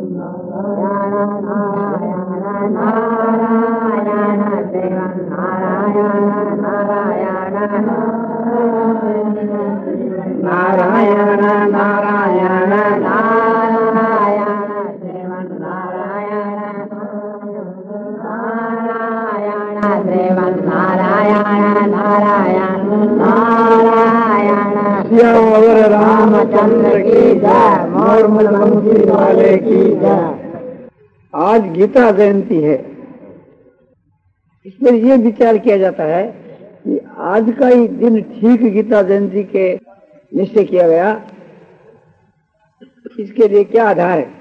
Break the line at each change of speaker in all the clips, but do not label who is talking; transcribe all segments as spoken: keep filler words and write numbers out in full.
नारायण नारायण नारायण श्रीमन नारायण नारायण श्रीमन नारायण नारायण नारायण श्यावर रामचंद्र की जय, मोरमलबंसी वाले की जय। आज गीता जयंती है। इस पर यह विचार किया जाता है कि आज का ही दिन ठीक गीता जयंती के निश्चय किया गया, इसके लिए क्या आधार है।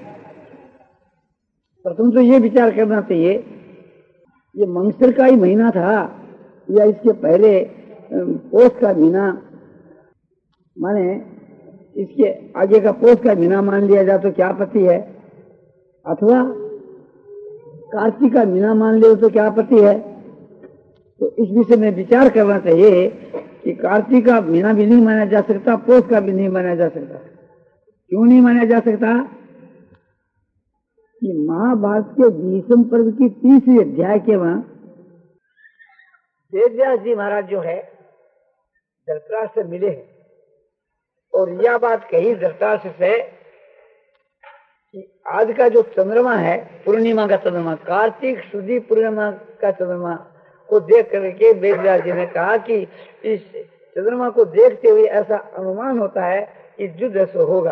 प्रथम तो ये विचार करना चाहिए, ये मंगसर का ही महीना था या इसके पहले पोष का महीना, माने इसके आगे का पोष का महीना मान लिया जाए तो क्या आपत्ति है, अथवा कार्तिक का महीना मान ले तो क्या आपत्ति है। तो इस विषय में विचार करना चाहिए कि कार्तिक का महीना भी नहीं माना जा सकता, पोष का भी नहीं माना जा सकता। क्यों नहीं माना जा सकता कि महाभारत के भीष्म पर्व की तीसरी अध्याय के वहां वेद व्यास जी महाराज जो है धृतराष्ट्र से मिले हैं और यह बात कही धृतराष्ट्र से कि आज का जो चंद्रमा है, पूर्णिमा का चंद्रमा, कार्तिक शुद्धि पूर्णिमा का चंद्रमा को देख करके वेद व्यास जी ने कहा कि इस चंद्रमा को देखते हुए ऐसा अनुमान होता है कि युद्ध ऐसा होगा,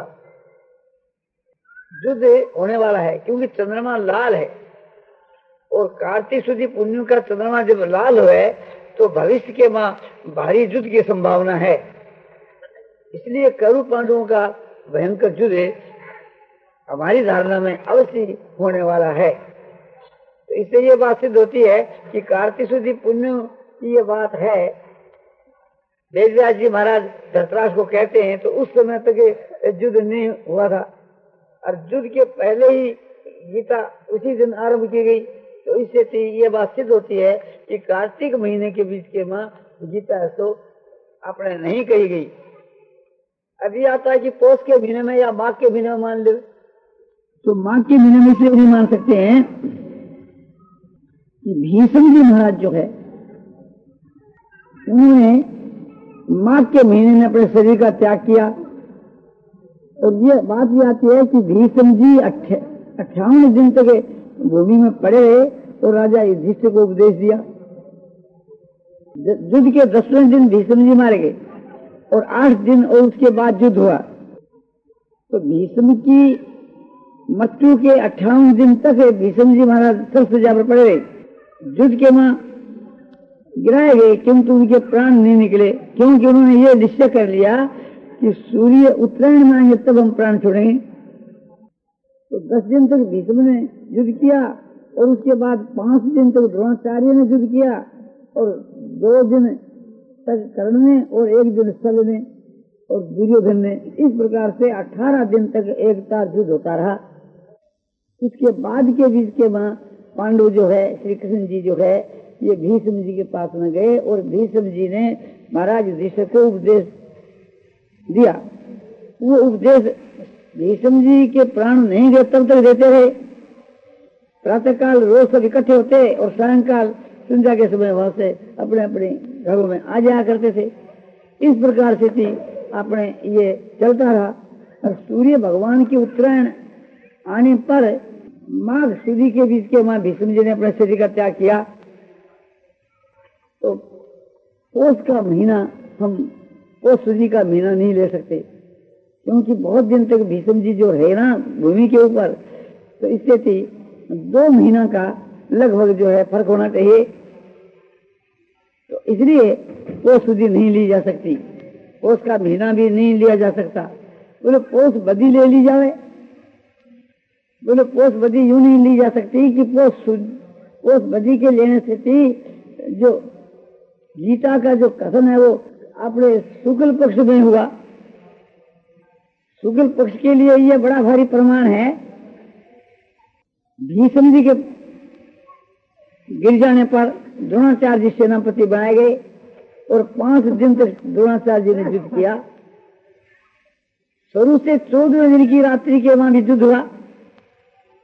युद्ध होने वाला है, क्योंकि चंद्रमा लाल है और कार्तिक शुद्धि पूर्णिमा का चंद्रमा जब लाल हुए तो भविष्य के मां भारी युद्ध की संभावना है। इसलिए कौरव पांडवों का भयंकर युद्ध हमारी धारणा में अवश्य होने वाला है। तो इससे ये बात सिद्ध होती है कि कार्तिक शुद्धि पुण्य की ये बात है। वेद व्यास जी महाराज धृतराष्ट्र को कहते हैं तो उस समय तक युद्ध नहीं हुआ था और युद्ध के पहले ही गीता उसी दिन आरंभ की गई। तो इससे ये बात सिद्ध होती है कि कार्तिक महीने के बीच के मां गीता तो अपने नहीं कही गई। अभी आता है कि पौष के महीने में या माघ के महीने में मान ले, तो माघ के महीने में इसलिए नहीं मान सकते हैं कि भीष्म जी महाराज जो है उन्होंने माघ के महीने में अपने शरीर का त्याग किया। और ये बात भी आती है कि भीष्म जी अट्ठावन दिन तक भूमि में पड़े रहे और राजा युधिष्ठिर को उपदेश दिया। युद्ध के दसवें दिन भीष्म जी मारे गए और आठ दिन और उसके बाद युद्ध हुआ। तो भीष्म की मृत्यु के अट्ठावन दिन तक भीष्म जी महाराज सब सजा पर पड़े रहे, युद्ध के मां गिराए गए, किंतु उनके प्राण नहीं निकले, क्योंकि उन्होंने ये निश्चय कर लिया कि सूर्य उत्तरायण में आएंगे तब हम प्राण छोड़ेंगे। तो दस दिन तक भीष्म ने युद्ध किया और उसके बाद पांच दिन तक द्रोणाचार्य ने युद्ध किया और दो दिन तक कर्ण ने और एक दिन सल ने और दुर्योधन ने। इस प्रकार से अठारह दिन तक एक तार युद्ध होता रहा। उसके बाद के बीच के मां पांडव जो है, श्री कृष्ण जी जो है, ये भीष्म जी के पास में गए और भीष्म जी ने महाराज युधिष्ठिर को उपदेश दिया। वो उपदेश भीष्म जी के प्राण नहीं गए तब तक देते रहे। प्रातः काल रोज सब इकट्ठे होते और सायंकाल संध्या के समय वहां से अपने अपने घरों में आ जाया करते थे। इस प्रकार से थी अपने ये चलता रहा। और सूर्य भगवान की उत्तरायण आने पर माघ शुद्धि के बीच के मां भीष्म जी ने अपने शरीर का त्याग किया। तो पौष का महीना हम पौष शुद्धि का महीना नहीं ले सकते, क्योंकि बहुत दिन तक भीष्म जी जो है ना भूमि के ऊपर, तो इससे थी दो महीना का लगभग जो है फर्क होना चाहिए। तो इसलिए पौष शुद्धि नहीं ली जा सकती, पौष का महीना भी नहीं लिया जा सकता। बोले पौष बदी ले ली जाए, बोले पौष बदी यूं नहीं ली जा सकती कि पौष पौष बदी के लेने से थी जो गीता का जो कथन है वो अपने शुक्ल पक्ष में हुआ। शुक्ल पक्ष के लिए यह बड़ा भारी प्रमाण है। भीष्म जी के गिर जाने पर द्रोणाचार्य जी सेनापति बनाए गए और पांच दिन तक द्रोणाचार्य जी ने युद्ध किया। शुरू से चौदह दिन की रात्रि के बाद युद्ध हुआ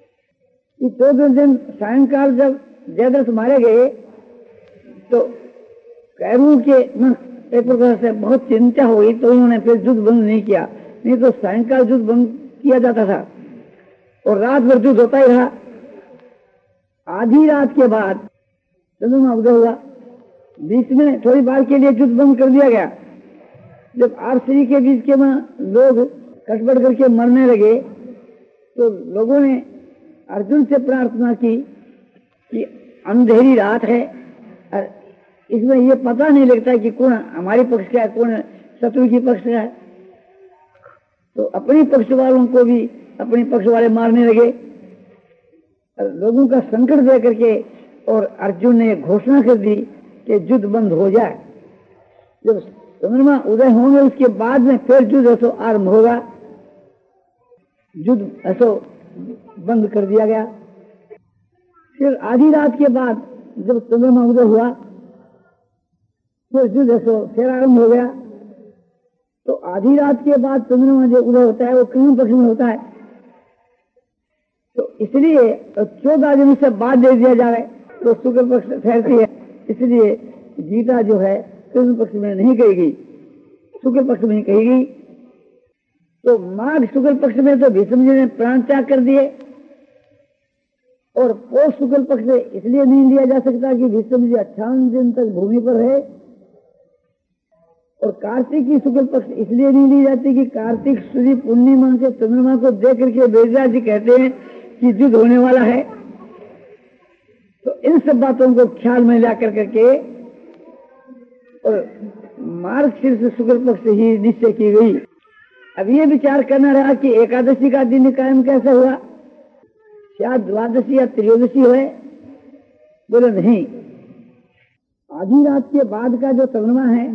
कि चौदह दिन सायंकाल जब जयद्रथ मारे गए तो कैरवों के मन एक प्रकार से बहुत चिंता हुई, तो उन्होंने फिर युद्ध बंद नहीं किया। नहीं तो सायंकाल युद्ध बंद किया जाता था और रात भर युद्ध होता ही रहा। आधी रात के बाद चंद्रमा उदय हुआ, बीच में थोड़ी बार के लिए युद्ध बंद कर दिया गया। जब आरसी के बीच के में लोग कटबड़ करके मरने लगे तो लोगों ने अर्जुन से प्रार्थना की कि अंधेरी रात है और इसमें ये पता नहीं लगता कि कौन हमारे पक्ष का है कौन शत्रु की पक्ष का है। तो अपने पक्ष वालों को भी अपने पक्ष वाले मारने लगे। लोगों का संकट दे करके और अर्जुन ने घोषणा कर दी कि युद्ध बंद हो जाए। जब चंद्रमा उदय होंगे उसके बाद में फिर युद्ध ऐसो आरंभ होगा। युद्ध ऐसो बंद कर दिया गया। फिर आधी रात के बाद जब चंद्रमा उदय हुआ फिर युद्ध ऐसो फिर आरंभ हो गया। तो आधी रात के बाद चंद्रमा जो उदय होता है वो कृष्ण पक्ष में होता है, तो इसलिए चौदह दिन से बाद दे दिया जाए तो शुक्ल पक्ष ठहरती है। इसलिए गीता जो है कृष्ण पक्ष में नहीं कही गई, शुक्ल पक्ष में ही कही गई। तो माघ शुक्ल पक्ष में तो भीष्म जी ने प्राण त्याग कर दिए और पौष शुक्ल पक्ष से इसलिए नहीं लिया जा सकता कि भीष्म जी अट्ठावन दिन तक भूमि पर है। और कार्तिक की शुक्ल पक्ष इसलिए नहीं ली जाती कि कार्तिक सूर्य पूर्णिमा के चंद्रमा को देख करके वेदव्यास जी कहते हैं कि युद्ध होने वाला है। तो इन सब बातों को ख्याल में ला कर करके और मार्ग शीर्ष शुक्ल पक्ष ही निश्चय की गई। अब ये विचार करना रहा कि एकादशी का दिन कायम कैसे हुआ, क्या द्वादशी या त्रयोदशी है? बोले नहीं, आधी रात के बाद का जो चंद्रमा है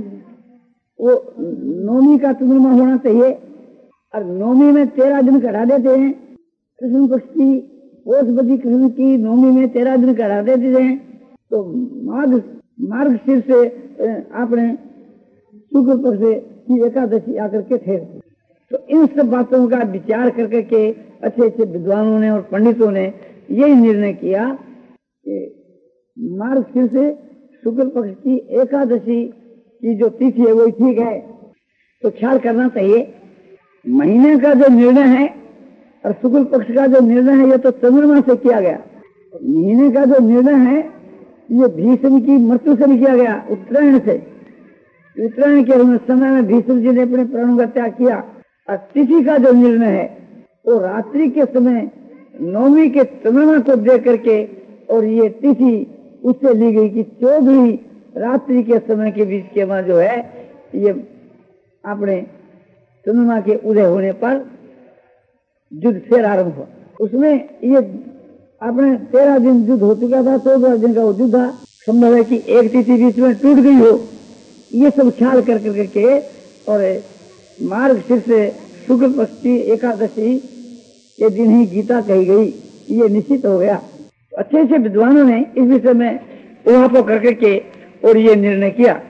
वो नौमी का चंद्रमा होना चाहिए और नौमी में तेरह दिन कढ़ा देते हैं। कृष्ण पक्ष की पोषपति कृष्ण की नौमी में तेरह दिन कढ़ा देते हैं। तो माघ मार्ग शीर्ष से आपने शुक्ल पक्ष की एकादशी आकर के ठहरती। तो इन सब बातों का विचार कर करके अच्छे अच्छे विद्वानों ने और पंडितों ने यही निर्णय किया कि मार्ग शीर्ष से शुक्ल पक्ष की एकादशी की जो तिथि है वो ठीक है। तो ख्याल करना चाहिए महीने का जो निर्णय है और शुक्ल पक्ष का जो निर्णय है ये तो चंद्रमा से किया गया। महीने का जो निर्णय है ये भीष्म की मृत्यु से भी किया गया, उत्तरायण से। उत्तरायण के समय में भीष्म जी ने अपने प्राणों का त्याग किया। और तिथि का जो निर्णय है वो रात्रि के समय नौमी के चंद्रमा को देख करके और ये तिथि उससे ली गई कि चौदहवीं रात्रि के समय के बीच के वहां जो है ये अपने चंद्रमा के उदय होने पर युद्ध फिर आरंभ हुआ। उसमें ये अपने तेरह दिन युद्ध हो चुका था, चौदह दिन का वो युद्ध था। संभव है कि एक तिथि बीच में टूट गई हो। ये सब ख्याल कर कर के और मार्ग शीर्ष से शुक्ल पक्ष की एकादशी के दिन ही गीता कही गई, ये निश्चित हो गया। अच्छे अच्छे विद्वानों ने इस विषय में ऊहापोह कर करके और ये निर्णय किया।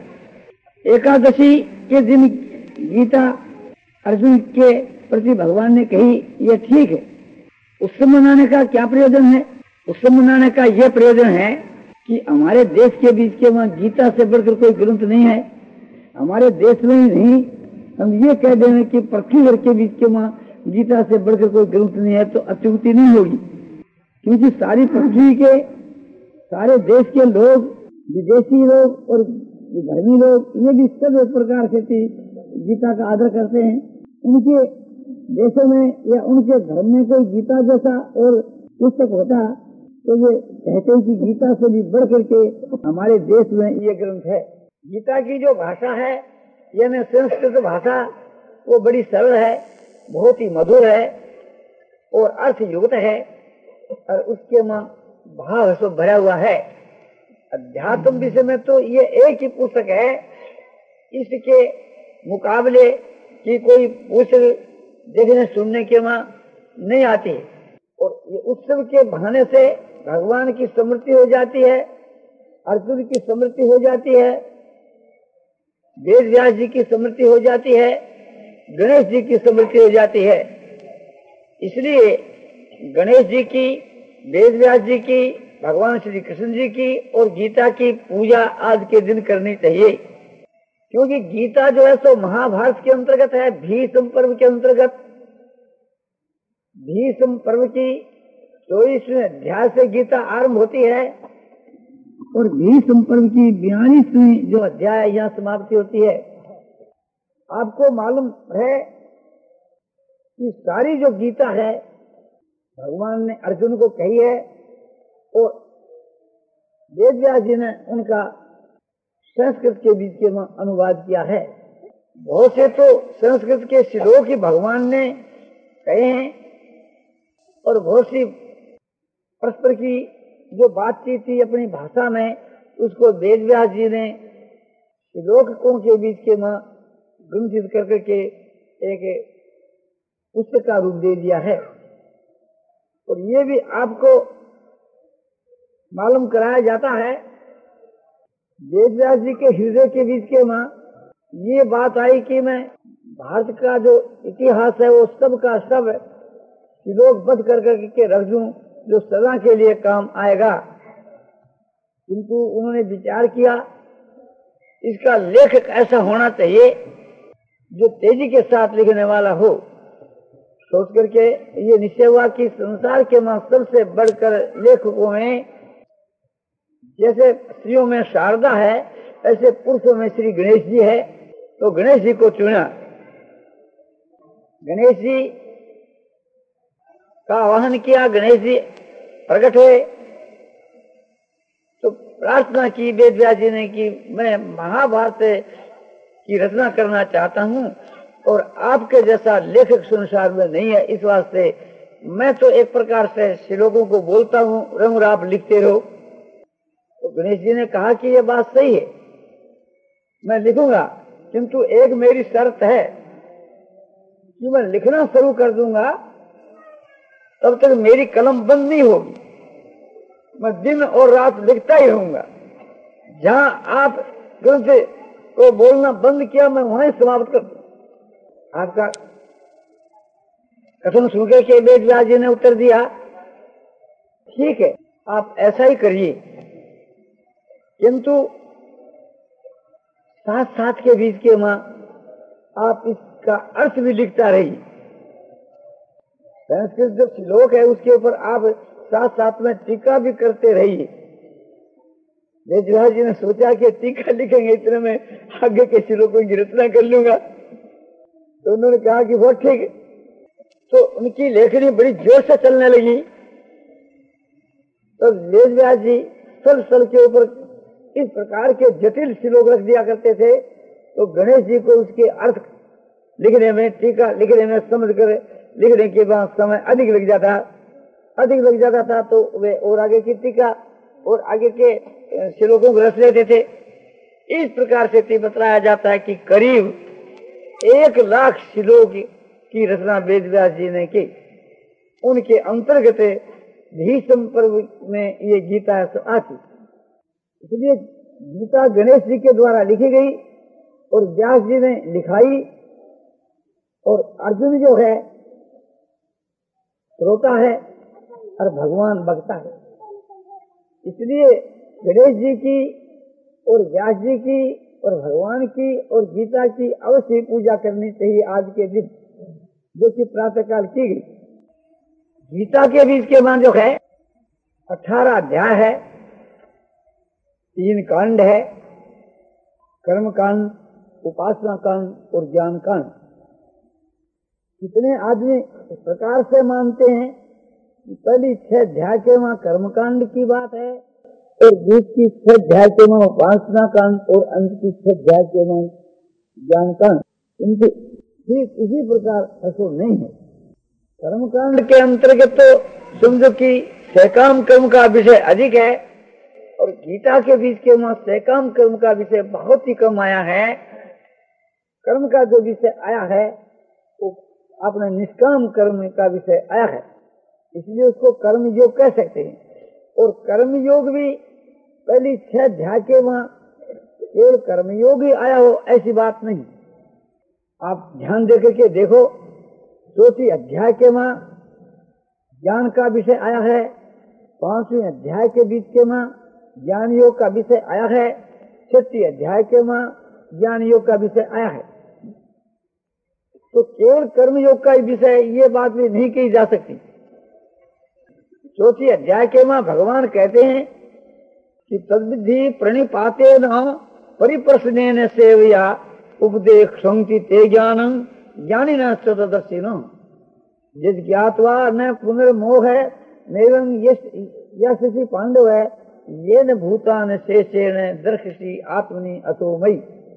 एकादशी के दिन गीता अर्जुन के प्रति भगवान ने कही, ये ठीक है। उत्सव मनाने का क्या प्रयोजन है? उत्सव मनाने का यह प्रयोजन है कि हमारे देश के बीच के वहां गीता से बढ़कर कोई ग्रंथ नहीं है। हमारे देश में ही नहीं, हम ये कह दें कि पृथ्वी भर के बीच के वहां गीता से बढ़कर कोई ग्रंथ नहीं है तो अत्युक्ति नहीं होगी। क्योंकि सारी पृथ्वी के सारे देश के लोग, विदेशी लोग और धर्मी लोग, ये भी सब एक प्रकार से गीता का आदर करते हैं। उनके देशों में या उनके धर्म में कोई गीता जैसा और पुस्तक होता तो वे कहते हैं कि गीता से भी बढ़ करके हमारे देश में ये ग्रंथ है। गीता की जो भाषा है यानी संस्कृत भाषा वो बड़ी सरल है, बहुत ही मधुर है और अर्थ युक्त है और उसके में भाव सब भरा हुआ है। अध्यात्म विषय में तो ये एक ही पुस्तक है, इसके मुकाबले की कोई पुस्तक देखने सुनने के वहां नहीं आती। और ये उत्सव के बहाने से भगवान की स्मृति हो जाती है, अर्जुन की स्मृति हो जाती है, वेद व्यास जी की स्मृति हो जाती है, गणेश जी की स्मृति हो जाती है। इसलिए गणेश जी की वेद व्यास जी की, भगवान श्री कृष्ण जी की और गीता की पूजा आज के दिन करनी चाहिए, क्योंकि गीता जो है सो महाभारत के अंतर्गत है, भीष्म पर्व के अंतर्गत। भीष्म पर्व की चौबीसवें अध्याय से गीता आरंभ होती है और भीष्म पर्व की बयालीसवीं जो अध्याय यहाँ समाप्ति होती है। आपको मालूम है कि सारी जो गीता है भगवान ने अर्जुन को कही है और वेद व्यास जी ने उनका संस्कृत के बीच में अनुवाद किया है। बहुत से तो संस्कृत के श्लोक ही भगवान ने कहे हैं और बहुत सी परस्पर की जो बातचीत थी अपनी भाषा में, उसको वेद व्यास जी ने श्लोकों के बीच के में ग्रंथित कर करके एक पुस्तक का रूप दे दिया है। और ये भी आपको मालूम कराया जाता है, वेद व्यास जी के हृदय के बीच के मां ये बात आई कि मैं भारत का जो इतिहास है वो सब का सब श्लोकबद्ध कर करके रख दूं जो सदा के लिए काम आएगा। किंतु उन्होंने विचार किया इसका लेखक ऐसा होना चाहिए जो तेजी के साथ लिखने वाला हो। सोच करके ये निश्चय हुआ कि संसार के मां सबसे बढ़कर लेखकों में जैसे स्त्रियों में शारदा है, ऐसे पुरुषों में श्री गणेश जी है, तो गणेश जी को चुना। गणेश जी का आवाहन किया, गणेश जी प्रकट हुए तो प्रार्थना की वेद व्यास जी ने कि मैं महाभारत की रचना करना चाहता हूँ और आपके जैसा लेखक संसार में नहीं है, इस वास्ते मैं तो एक प्रकार से श्लोकों को बोलता हूँ, रंग आप लिखते रहो। तो गणेश जी ने कहा कि ये बात सही है, मैं लिखूंगा, किंतु एक मेरी शर्त है कि मैं लिखना शुरू कर दूंगा तब तक मेरी कलम बंद नहीं होगी, मैं दिन और रात लिखता ही रहूंगा। जहां आप ग्रंथ को बोलना बंद किया मैं वहीं समाप्त कर दूं। आपका कथन सुनकर के वेद व्यास जी ने उत्तर दिया, ठीक है आप ऐसा ही करिए, किंतु साथ साथ के बीच के मां आप इसका अर्थ भी लिखता रहिए। संस्कृत जो श्लोक है उसके ऊपर आप साथ साथ में टीका भी करते रहिए। वेद व्यास जी ने सोचा कि टीका लिखेंगे इतने में आगे के श्लोकों की रचना कर लूंगा, तो उन्होंने कहा कि वो ठीक है। तो उनकी लेखनी बड़ी जोर से चलने लगी। तो वेद व्यास जी सल सल के ऊपर इस प्रकार के जटिल श्लोक रख दिया करते थे, तो गणेश जी को उसके अर्थ लिखने में, टीका लिखने में, समझ कर लिखने के बाद समय अधिक लग जाता अधिक लग जाता था तो वे और आगे की टीका और आगे के श्लोकों को रच लेते थे। इस प्रकार से बताया जाता है कि करीब एक लाख श्लोक की रचना वेद व्यास जी ने की। उनके अंतर्गत भीष्म पर्व में ये गीता आती। इसलिए गीता गणेश जी के द्वारा लिखी गई और व्यास जी ने लिखाई, और अर्जुन जो है श्रोता है और भगवान वक्ता है। इसलिए गणेश जी की और व्यास जी की और भगवान की और गीता की अवश्य पूजा करनी चाहिए आज के दिन, जो कि प्रातःकाल की गई। गीता के भी इसके बाद जो है अठारह अध्याय है, तीन कांड है, कर्म कांड, उपासना कांड और ज्ञान कांड। कितने आदमी इस प्रकार से मानते हैं कि पहली छह अध्याय के वहां कर्म कांड की बात है और बीच की छह अध्याय के वहां उपासना कांड और अंत की छह अध्याय के वहां ज्ञान कांड। किंतु ठीक इसी प्रकार ऐसा नहीं है। कर्म कांड के अंतर्गत तो समझो कि सैकाम कर्म का विषय अधिक है और गीता के बीच के वहां सैकाम कर्म का विषय बहुत ही कम आया है। कर्म का जो विषय आया है वो अपने निष्काम कर्म का विषय आया है, इसलिए उसको कर्म योग कह सकते हैं। और कर्म योग भी पहली छह अध्याय के वहां केवल कर्म योग ही आया हो ऐसी बात नहीं। आप ध्यान दे करके देखो, चौथी अध्याय के वहां ज्ञान का विषय आया है पांचवें अध्याय के बीच के मां ज्ञान योग का विषय आया है, छठी अध्याय के मां ज्ञान योग का विषय आया है। तो केवल कर्म योग का विषय ये बात भी नहीं कही जा सकती। चौथी अध्याय के मां भगवान कहते हैं कि तद्विधि प्रणिपाते न परिप्रश्नेन सेवया उपदेक्षन्ति ते ज्ञानं ज्ञानिनः तदर्शिनः जिज्ञात्वा न पुनर्मोह है नैवं यशसि पांडव है येन भूतान शेषेण दर्शसि आत्मनि अतो मयि।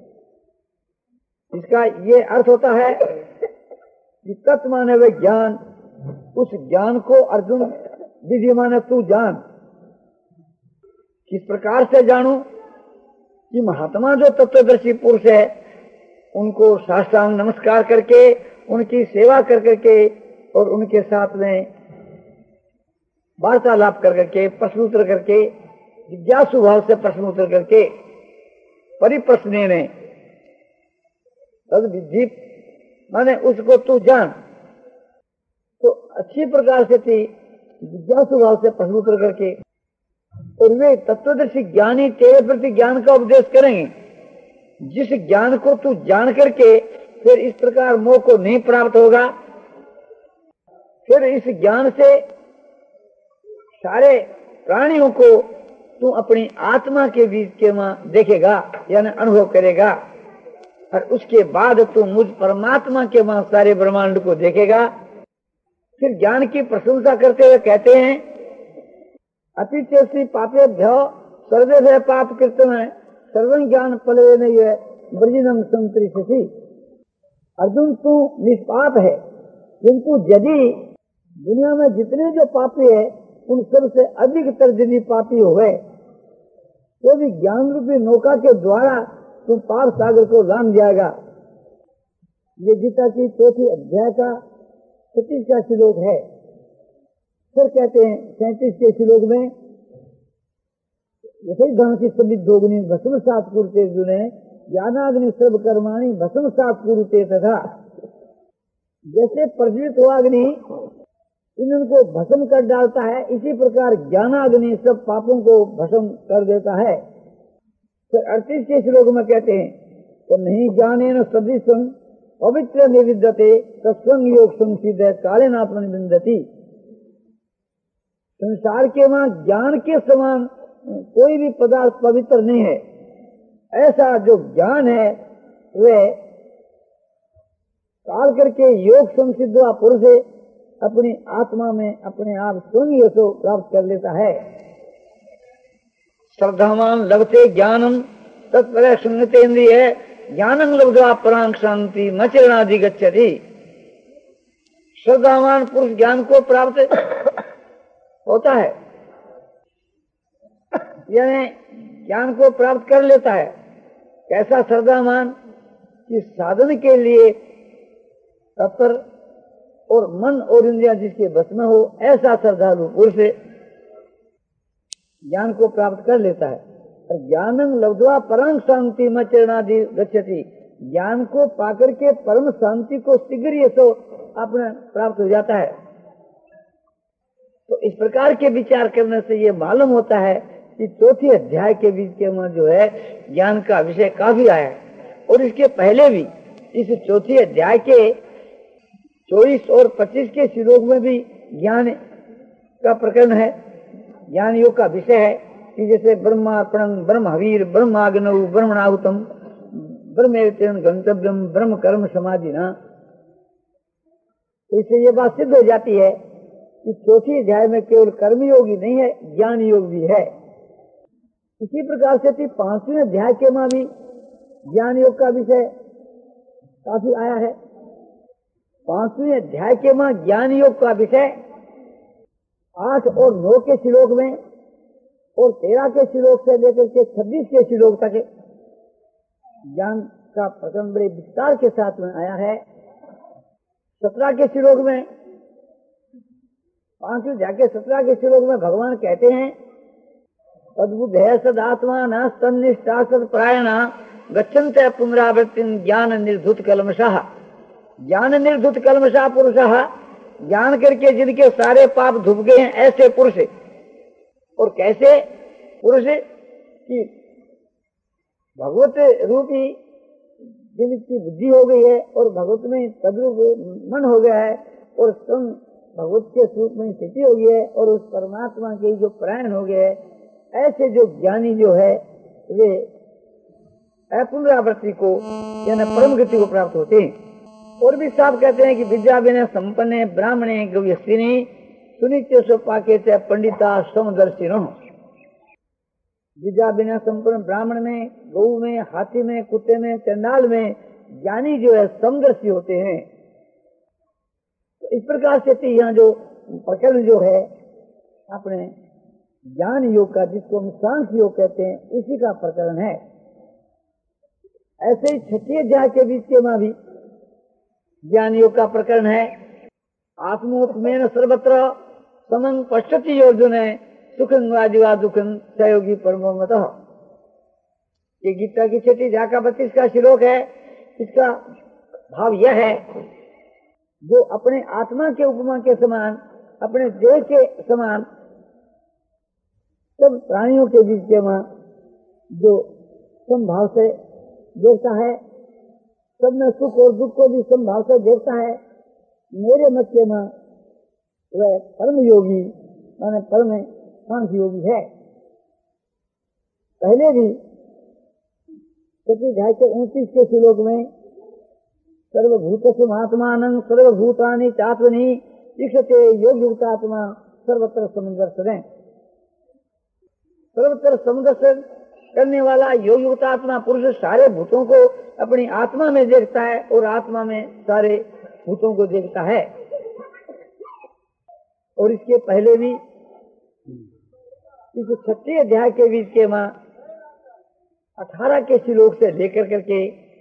इसका ये अर्थ होता है कि तत् माने वे ज्ञान, उस ज्ञान को अर्जुन विधि माने तू जान। किस प्रकार से जानू कि महात्मा जो तत्वदर्शी पुरुष है उनको साष्टांग नमस्कार करके, उनकी सेवा कर करके और उनके साथ में वार्तालाप कर करके, प्रश्नोत्तर करके, जिज्ञासु भाव से प्रश्नोत्तर करके, परिप्रश्न ने तद विधि माने उसको तू जान। तो अच्छी प्रकार से थी जिज्ञासु भाव से प्रश्नोत्तर करके, और वे तत्वदर्शी ज्ञानी तेरे प्रति ज्ञान का उपदेश करेंगे। जिस ज्ञान को तू जान करके फिर इस प्रकार मोह को नहीं प्राप्त होगा, फिर इस ज्ञान से सारे प्राणियों को तू अपनी आत्मा के बीच के मां देखेगा, यानी अनुभव करेगा, और उसके बाद तू मुझ परमात्मा के मां सारे ब्रह्मांड को देखेगा। फिर ज्ञान की प्रशंसा करते हुए कहते हैं अतिचेसी पापेभ्यो सर्वेभ्य पाप कृतम है सर्वं ज्ञान फले नहीं है ब्रजिनम संतरिष्यसि। अर्जुन तू निष्पाप है, किंतु यदि दुनिया में जितने जो पापी है उन सबसे अधिकतर यदि पापी हो गए तो भी ज्ञान रूपी नौका के द्वारा तुम पाप सागर को लांघ जाएगा। ये गीता की चौथी अध्याय का पच्चीस का श्लोक है। फिर कहते हैं सैंतीस के श्लोक में यथई धन की समिद्धोग्नि भस्म सात कुरुते जुने ज्ञानाग्नि सर्व कर्माणि भस्म सात कुरुते तथा। जैसे प्रज्वलित हुआ अग्नि इनको भस्म कर डालता है, इसी प्रकार ज्ञानाग्नि सब पापों को भस्म कर देता है। फिर अड़तीस के श्लोक में कहते हैं तो नहीं जाने न सदृशं पवित्र निविद्यते तत्संग योग संसिद्ध काले नात्मनि बिंदति। संसार के वहां ज्ञान के समान कोई भी पदार्थ पवित्र नहीं है। ऐसा जो ज्ञान है वह काल करके योग संसिद्ध पुरुष अपनी आत्मा में अपने आप स्वयं यशो प्राप्त कर लेता है। श्रद्धावान लभते ज्ञानम तत्पर सुनते इंद्रिय ज्ञानं लब्ध्वा परां शांति मचरणादि गच्छति। श्रद्धावान पुरुष ज्ञान को प्राप्त होता है, यानी ज्ञान को प्राप्त कर लेता है। कैसा श्रद्धावान कि साधन के लिए तत्पर और मन और इंद्रियां जिसके बस में हो, ऐसा श्रद्धालु पुरुष ज्ञान को प्राप्त कर लेता है। और ज्ञानं लब्ध्वा परम शांति मचरणादि गच्छति। ज्ञान को पाकर के परम शांति को शीघ्र ये तो अपने प्राप्त हो जाता है। तो इस प्रकार के विचार करने से ये मालूम होता है कि चौथी अध्याय के बीच के में जो है ज्ञान का विषय काफी आया है। और इसके पहले भी इस चौथी अध्याय के चौबीस और पच्चीस के श्लोक में भी ज्ञान का प्रकरण है, ज्ञान योग का विषय है कि जैसे ब्रह्मार्पणं ब्रह्मवीर ब्रह्माग्नौ ब्रह्मणाहुतम ब्रह्मेतेन गंतव्यम ब्रह्म कर्म समाधिना। तो इससे ये बात सिद्ध हो जाती है कि चौथी अध्याय में केवल कर्म योग ही नहीं है, ज्ञान योग भी है। इसी प्रकार से थी पांचवें अध्याय के में भी ज्ञान योग का विषय काफी आया है। पांचवें अध्याय के में ज्ञान योग का विषय आठ और नौ के श्लोक में और तेरह के श्लोक से लेकर के छब्बीस के श्लोक तक ज्ञान का प्रकरण बड़े विस्तार के साथ में आया है। सत्रह के श्लोक में पांचवें अध्याय के सत्रह के श्लोक में भगवान कहते हैं तद्बुद्ध है सदात्मा न सन्निष्ठा सत्परायणा गच्छन्ते पुनरावृत्ति ज्ञान निर्धुत कलमशाह। ज्ञान निर्धुत कलमशाह पुरुषः, ज्ञान करके जिनके सारे पाप धुप गए हैं ऐसे पुरुष और कैसे पुरुष की भगवत रूपी जिनकी बुद्धि हो गई है और भगवत में तद्रूप मन हो गया है और सम भगवत के स्वरूप में स्थिति हो गई है और उस परमात्मा के जो प्राण हो गए है, ऐसे जो ज्ञानी जो है वे अपुनरावृत्ति को यानी परम गति को प्राप्त होते हैं। और भी साफ कहते हैं कि विद्या बिना संपन्न ब्राह्मणे गव्यस्थिनी सुनित्य सोपाके च पंडिता समदर्शिनो। विद्या बिना संपन्न ब्राह्मण में, गऊ में, हाथी में, कुत्ते में, चंडाल में ज्ञानी जो है समदर्शी होते हैं। तो इस प्रकार से यहाँ जो प्रकरण जो है अपने ज्ञान योग का, जिसको हम सांख्य योग कहते हैं, उसी का प्रकरण है। ऐसे ही छठे अध्याय के बीच के में भी ज्ञान योग का प्रकरण है। आत्मोत्मेन सर्वत्र समं पश्यति अर्जुन सुखं वा जीवा दुखं सहयोगी परमो मतः। ये गीता की छठी अध्याय का बत्तीस का श्लोक है। इसका भाव यह है, जो अपने आत्मा के उपमा के समान, अपने देह के समान सब प्राणियों के बीच के में जो समभाव से देखता है, सब में सुख और दुख को भी समभाव से देखता है, मेरे मत के में वह परम योगी माने परम सांख्य योगी है। पहले भी छठी अध्याय के उनतीस के श्लोक में सर्वभूतस्व महात्मानं सर्वभूतानि चात्मनि इक्षते योग युक्तात्मा सर्वत्र समदर्शन। सर्वत्र समदर्शन करने वाला योग युक्तात्मा पुरुष सारे भूतों को अपनी आत्मा में देखता है और आत्मा में सारे भूतों को देखता है। और इसके पहले भी इस छठे अध्याय के बीच के मां अठारह के श्लोक से लेकर करके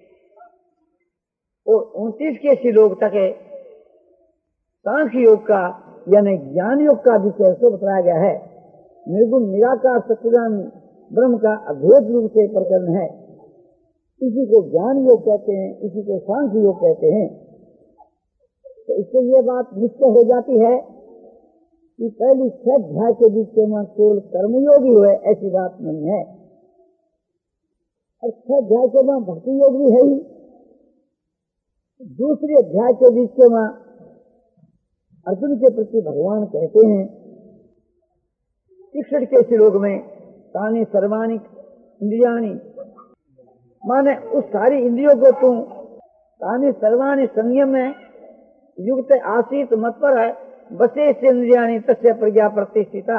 और उनतीस के श्लोक तक है सांख्य योग का यानी ज्ञान योग का विषय से बताया गया है। निर्गुण निराकार सच्चिदानंद ब्रह्म का अद्वैत रूप से प्रकरण है। इसी को ज्ञान योग कहते हैं, इसी को सांख्य योग कहते हैं। तो इससे ये बात निश्चय हो जाती है कि पहली छह अध्याय के बीच में केवल कर्मयोगी हुए, ऐसी बात नहीं है। और छह अध्याय के वहां भक्ति योग भी है ही। दूसरे अध्याय के बीच के वहां अर्जुन के प्रति भगवान कहते हैं इकसठ के श्लोक में, तानि सर्वाणि इंद्रियाणि, माने उस सारी इंद्रियों को तुम तानि सर्वाणि संयम में युक्त आसीत मत पर है, बसे से इंद्रियाणि तस्य प्रज्ञा प्रतिष्ठिता।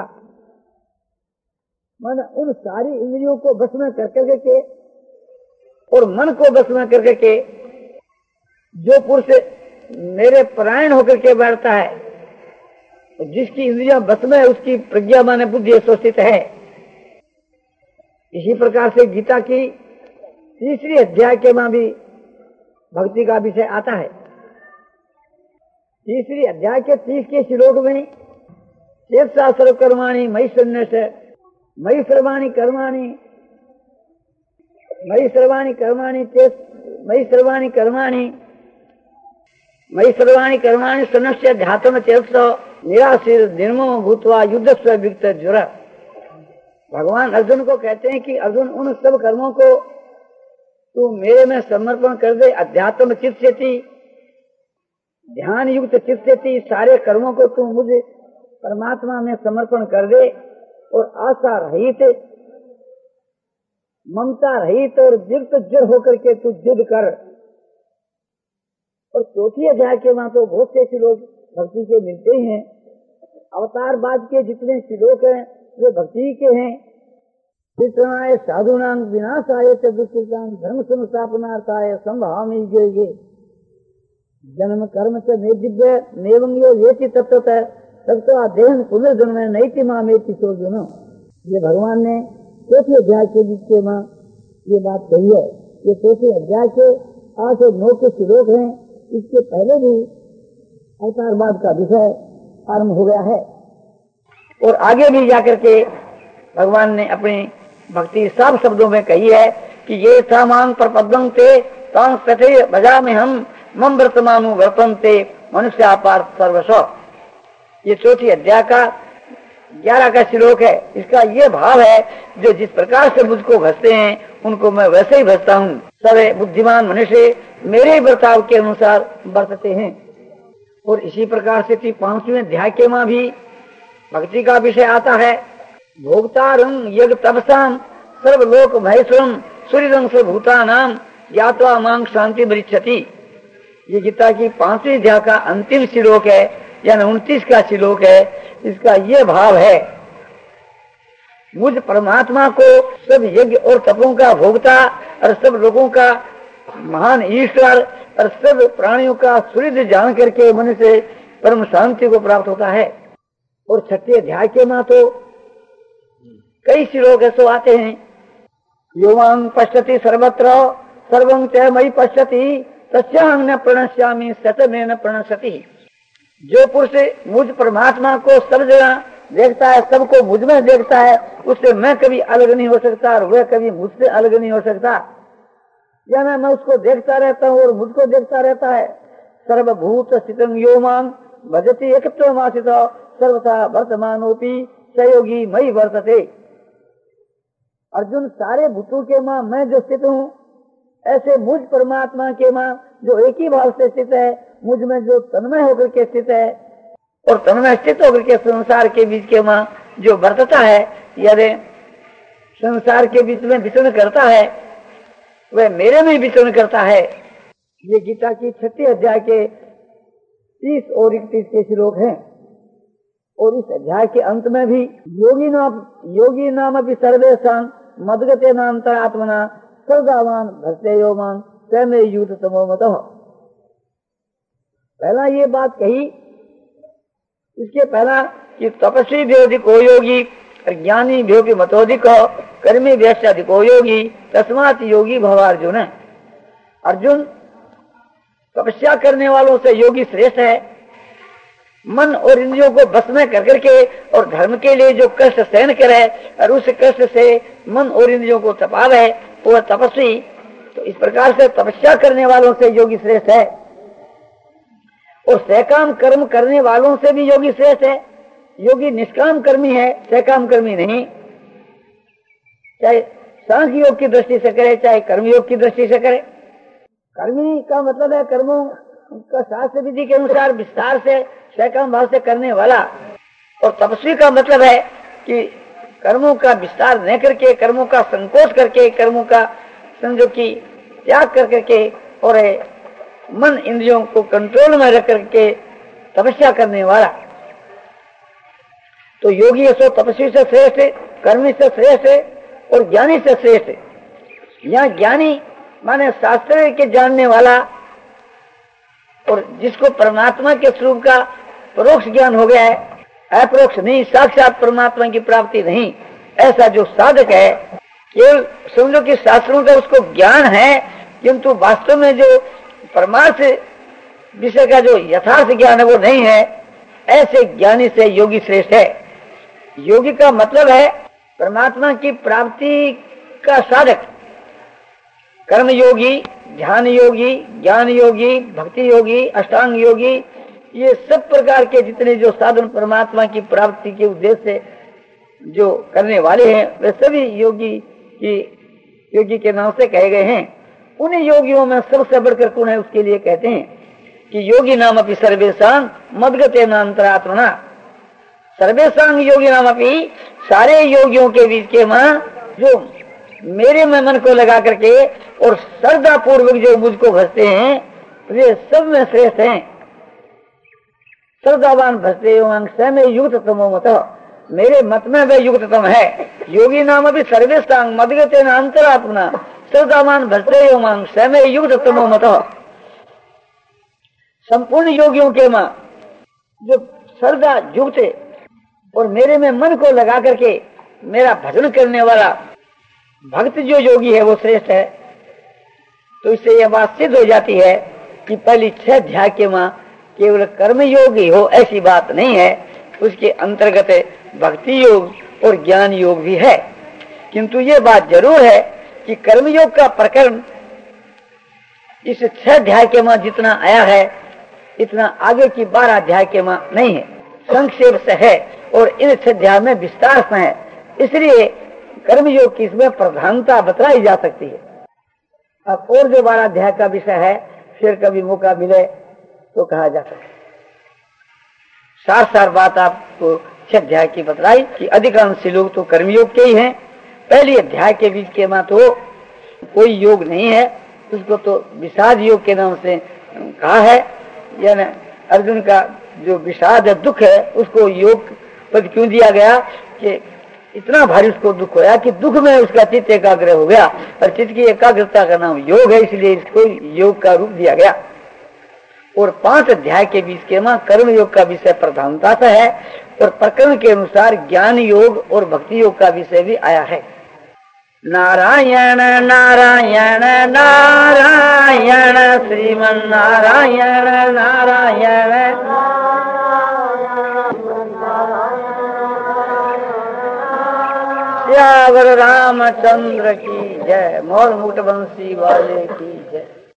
माने उन सारी इंद्रियों को बस में कर करके के और मन को बस में करके के जो पुरुष मेरे परायण होकर के बैठता है, जिसकी इंद्रियां बस में, उसकी प्रज्ञा माने बुद्धि स्वस्थित है। इसी प्रकार से गीता की तीसरी अध्याय के में भी भक्ति का विषय आता है। तीसरी अध्याय के तीस के श्लोक में चेतसा सर्व कर्माणि मयि सन्न्यस मयि सर्वाणि कर्माणि मयि सर्वाणि कर्माणि चेत मयि सर्वाणि कर्माणि मयि सर्वाणि कर्माणि सन्न्यस्य ध्यातम चेतसो निराशीर निर्ममो भूत्वा युद्धस्व विक्त ज्वर। भगवान अर्जुन को कहते हैं कि अर्जुन उन सब कर्मों को तू मेरे में समर्पण कर दे। अध्यात्म चित्त से थी, ध्यान युक्त चित्त से थी, सारे कर्मों को तू मुझे परमात्मा में समर्पण कर दे और आशा रहित, ममता रहित और विक्त ज्वर होकर के तू युद्ध कर। और चौथी अध्याय के वहां तो बहुत से श्लोक भक्ति के मिलते हैं। अवतार बाद के जितने श्लोक हैं वे भक्ति के हैं। चित्रणाय साधुनां विनाशाय च दुष्कृतां धर्म संस्थापनार्थाय संभावि गे जन्म कर्म च मे दिव्य नेवं यो येति तत्तः तत्वा देहन पुनर्जन्म नैति मामेति सोजुनो। ये भगवान ने चौथे अध्याय के बीच के मां ये बात कही है। ये चौथे अध्याय के आठ और नौ के श्लोक हैं। इसके पहले भी अवतारवाद का विषय आरंभ हो गया है और आगे भी जाकर के भगवान ने अपनी भक्ति साफ शब्दों में कही है कि ये सामान प्रपद्यं ते तां तथे बजा में हम मम वर्तमानु वर्तन्ते मनुष्य अपार्थ सर्वस्व। ये चौथी अध्याय का ग्यारह का श्लोक है। इसका ये भाव है, जो जिस प्रकार से मुझको भजते हैं उनको मैं वैसे ही भजता हूँ। सभी बुद्धिमान मनुष्य मेरे बर्ताव के अनुसार बरतते हैं। और इसी प्रकार से पांचवें अध्याय के मां भी भक्ति का विषय आता है। भोक्तारं यज्ञ तपसाम सर्वलोक महेश्वरम सूर्यं सर्वभूतानां ज्ञात्वा मां शांति मृच्छति। ये गीता की पांचवें अध्याय का अंतिम श्लोक है, यानी उनतीस का श्लोक है। इसका ये भाव है, मुझ परमात्मा को सब यज्ञ और तपों का भोक्ता और सब लोगों का महान ईश्वर और सब प्राणियों का सूर्य जान करके मन से परम शांति को प्राप्त होता है। और छठे अध्याय के मां तो कई श्लोक ऐसे आते हैं। योवांग पश्यति सर्वत्र सर्वं च मयि पश्यति तस्याहं न प्रणश्यामि सतमेव न प्रणश्यति। जो पुरुष मुझ परमात्मा को सब जगह देखता है, सबको मुझ में देखता है, उससे मैं कभी अलग नहीं हो सकता और वह कभी मुझसे अलग नहीं हो सकता। या मैं, मैं उसको देखता रहता हूँ और मुझको देखता रहता है। सर्वभूत स्थितं यो मां भजति एकत्वमाश्रितो सर्वथा वर्तमानोपि सहयोगी मयि वर्तते। अर्जुन, सारे भूतों के मां मैं जो स्थित हूँ, ऐसे मुझ परमात्मा के मां जो एक ही भाव से स्थित है, मुझ में जो तन्मय होकर के स्थित है और तन्मय स्थित होकर के संसार के बीच के मां जो वर्तता है, यदि संसार के बीच में विचरण करता है, वह मेरे में विचरण करता है। ये गीता की छठी अध्याय के तीस और इकतीस के श्लोक हैं। और इस अध्याय के अंत में भी योगी नाम योगी नाम अभी सर्वेशान मदगते नान्तरात्मना सर्वदावान भजते यो मां स्वयं युत तमोमतः। पहला ये बात कही, इसके पहला कि तपस्वी भी अधिको योगी ज्ञानी भी मतोधिक कर्मी व्यस्त अधिको योगी तस्मात् योगी भवार्जुन। अर्जुन, तपस्या करने वालों से योगी श्रेष्ठ है। मन और इंद्रियों को बस में कर करके और धर्म के लिए जो कष्ट सहन करे और उस कष्ट से मन और इंद्रियों को तपावे, वो तपस्वी। तो इस प्रकार से तपस्या करने वालों से योगी श्रेष्ठ है। और सकाम कर्म करने वालों से भी योगी श्रेष्ठ है। योगी निष्काम कर्मी है, सकाम कर्मी नहीं। चाहे सांख्य योग की दृष्टि से करे, चाहे कर्म योग की दृष्टि से करे। कर्मी का मतलब है कर्मों का शास्त्र विधि के अनुसार विस्तार से सकाम भाव से करने वाला। और तपस्वी का मतलब है कि कर्मों का विस्तार न करके, कर्मों का संकोच करके, कर्मों का समझो कि त्याग कर करके और मन इंद्रियों को कंट्रोल में रख करके तपस्या करने वाला। तो योगी सो तपस्वी से श्रेष्ठ है, कर्मी से श्रेष्ठ है और ज्ञानी से श्रेष्ठ है। यहाँ ज्ञानी माने शास्त्र के जानने वाला और जिसको परमात्मा के स्वरूप का परोक्ष ज्ञान हो गया है, अपरोक्ष नहीं, साक्षात परमात्मा की प्राप्ति नहीं, ऐसा जो साधक है, केवल समझो कि शास्त्रों का उसको ज्ञान है, किंतु वास्तव में जो परमार्थ विषय का जो यथार्थ ज्ञान है वो नहीं है, ऐसे ज्ञानी से योगी श्रेष्ठ है। योगी का मतलब है परमात्मा की प्राप्ति का साधक। कर्म योगी, ध्यान योगी, ज्ञान योगी, भक्ति योगी, अष्टांग योगी, ये सब प्रकार के जितने जो साधन परमात्मा की प्राप्ति के उद्देश्य से जो करने वाले हैं, वे सभी योगी की योगी के नाम से कहे गए हैं। उन्हीं योगियों में सबसे बढ़कर कौन है, उसके लिए कहते हैं कि योगी नाम अपनी सर्वेशांग मदगते नान्तरात्मना। सर्वेशांग योगी नाम अपनी, सारे योगियों के बीच के मां जो मेरे में मन को लगा करके और श्रद्धा पूर्वक जो मुझको भजते हैं, वे सब में श्रेष्ठ हैं। श्रद्धावान भजते स्वयं युक्त तमोमत, मेरे मत में वे युक्ततम है। योगी नाम अभी सर्वेशांग मदगते नान्तरात्मना श्रद्धावान भजते स्वयं युक्त तमोमत। संपूर्ण योगियों के मां जो श्रद्धा युक्त और मेरे में मन को लगा करके मेरा भजन करने वाला भक्त जो योगी है वो श्रेष्ठ है। तो इससे यह बात सिद्ध हो जाती है कि पहली छह अध्याय के मां केवल कर्म योगी हो ऐसी बात नहीं है, उसके अंतर्गत भक्ति योग और ज्ञान योग भी है। किंतु ये बात जरूर है कि कर्मयोग का प्रकरण इस छह अध्याय के मां जितना आया है, इतना आगे की बारह अध्याय के मां नहीं है, संक्षेप से है। और इन छह अध्याय में विस्तार से है, इसलिए कर्मयोग की इसमें प्रधानता बतलाई जा सकती है। अब और जो बारह अध्याय का विषय है फिर कभी मौका मिले तो कहा जा सकता है। सार सार बात आपको छह अध्याय की बतलाई कि अधिकांश लोग तो कर्मयोग के ही हैं। पहले अध्याय के बीच के में तो कोई योग नहीं है, उसको तो विषाद योग के नाम से कहा है। यानी अर्जुन का जो विषाद है, दुख है, उसको योग पद क्यों दिया गया कि इतना भारी उसको दुख होया कि दुख में उसका चित्त एकाग्र हो गया, और चित्त की एकाग्रता का नाम योग है, इसलिए इसको योग का रूप दिया गया। और पांच अध्याय के बीच के में कर्म योग का विषय प्रधानता से है, और प्रकरण के अनुसार ज्ञान योग और भक्ति योग का विषय भी आया है। नारायण नारायण नारायण श्रीमन नारायण नारायण श्यावर रामचंद्र की जय, मोर मुकुट बंसी वाले की जय।